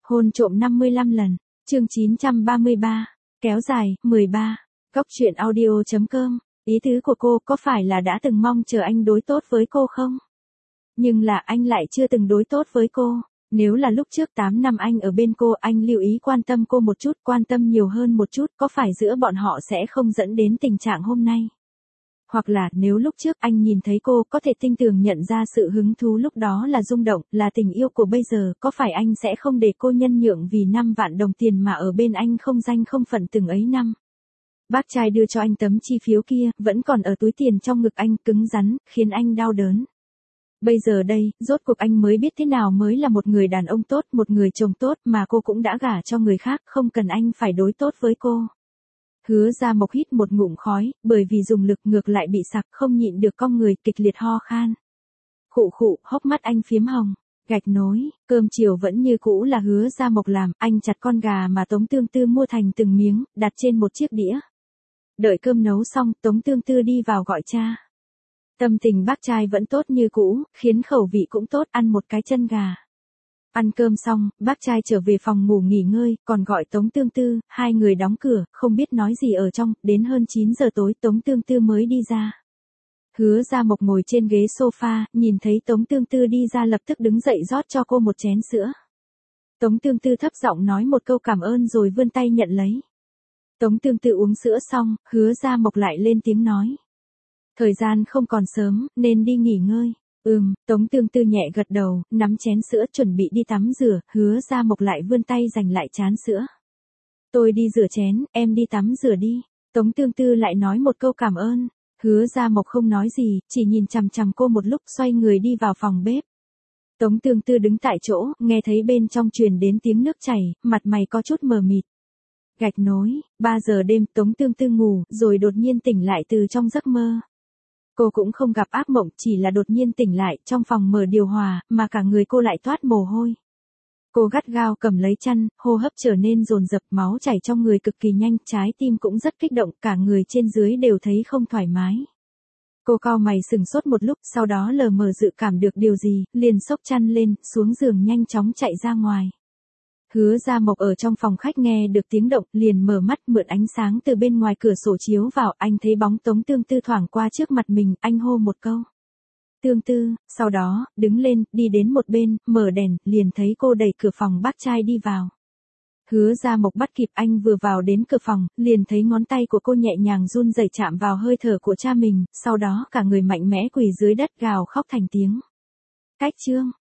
Hôn trộm 55 lần. Chương 933. Kéo dài, 13. Góc truyện audio.com. Ý tứ của cô có phải là đã từng mong chờ anh đối tốt với cô không? Nhưng là anh lại chưa từng đối tốt với cô. Nếu là lúc trước 8 năm anh ở bên cô, anh lưu ý quan tâm cô một chút, quan tâm nhiều hơn một chút, có phải giữa bọn họ sẽ không dẫn đến tình trạng hôm nay? Hoặc là nếu lúc trước anh nhìn thấy cô có thể tinh tường nhận ra sự hứng thú lúc đó là rung động, là tình yêu của bây giờ, có phải anh sẽ không để cô nhân nhượng vì 5 vạn đồng tiền mà ở bên anh không danh không phận từng ấy năm? Bác trai đưa cho anh tấm chi phiếu kia, vẫn còn ở túi tiền trong ngực anh, cứng rắn, khiến anh đau đớn. Bây giờ đây, rốt cuộc anh mới biết thế nào mới là một người đàn ông tốt, một người chồng tốt mà cô cũng đã gả cho người khác, không cần anh phải đối tốt với cô. Hứa Gia Mộc hít một ngụm khói, bởi vì dùng lực ngược lại bị sặc, không nhịn được cong người, kịch liệt ho khan. Khụ khụ, hốc mắt anh phiếm hồng. Gạch nối, cơm chiều vẫn như cũ là Hứa Gia Mộc làm, anh chặt con gà mà Tống Tương Tư mua thành từng miếng, đặt trên một chiếc đĩa. Đợi cơm nấu xong, Tống Tương Tư đi vào gọi cha. Tâm tình bác trai vẫn tốt như cũ, khiến khẩu vị cũng tốt, ăn một cái chân gà. Ăn cơm xong, bác trai trở về phòng ngủ nghỉ ngơi, còn gọi Tống Tương Tư, hai người đóng cửa, không biết nói gì ở trong, đến hơn 9 giờ tối Tống Tương Tư mới đi ra. Hứa Gia Mộc ngồi trên ghế sofa, nhìn thấy Tống Tương Tư đi ra lập tức đứng dậy rót cho cô một chén sữa. Tống Tương Tư thấp giọng nói một câu cảm ơn rồi vươn tay nhận lấy. Tống Tương Tư uống sữa xong, Hứa Gia Mộc lại lên tiếng nói. Thời gian không còn sớm, nên đi nghỉ ngơi. Tống Tương Tư nhẹ gật đầu, nắm chén sữa chuẩn bị đi tắm rửa, Hứa Gia Mộc lại vươn tay giành lại chén sữa. Tôi đi rửa chén, em đi tắm rửa đi. Tống Tương Tư lại nói một câu cảm ơn. Hứa Gia Mộc không nói gì, chỉ nhìn chằm chằm cô một lúc xoay người đi vào phòng bếp. Tống Tương Tư đứng tại chỗ, nghe thấy bên trong truyền đến tiếng nước chảy, mặt mày có chút mờ mịt. Gạch nối, 3 giờ đêm Tống Tương Tư ngủ, rồi đột nhiên tỉnh lại từ trong giấc mơ. Cô cũng không gặp ác mộng, chỉ là đột nhiên tỉnh lại, trong phòng mở điều hòa, mà cả người cô lại toát mồ hôi. Cô gắt gao cầm lấy chăn, hô hấp trở nên dồn dập, máu chảy trong người cực kỳ nhanh, trái tim cũng rất kích động, cả người trên dưới đều thấy không thoải mái. Cô cau mày sừng sốt một lúc, sau đó lờ mờ dự cảm được điều gì, liền xốc chăn lên, xuống giường nhanh chóng chạy ra ngoài. Hứa Gia Mộc ở trong phòng khách nghe được tiếng động, liền mở mắt mượn ánh sáng từ bên ngoài cửa sổ chiếu vào, anh thấy bóng Tống Tương Tư thoảng qua trước mặt mình, anh hô một câu. Tương Tư, sau đó, đứng lên, đi đến một bên, mở đèn, liền thấy cô đẩy cửa phòng bác trai đi vào. Hứa Gia Mộc bắt kịp anh vừa vào đến cửa phòng, liền thấy ngón tay của cô nhẹ nhàng run rẩy chạm vào hơi thở của cha mình, sau đó cả người mạnh mẽ quỳ dưới đất gào khóc thành tiếng. Cách chương.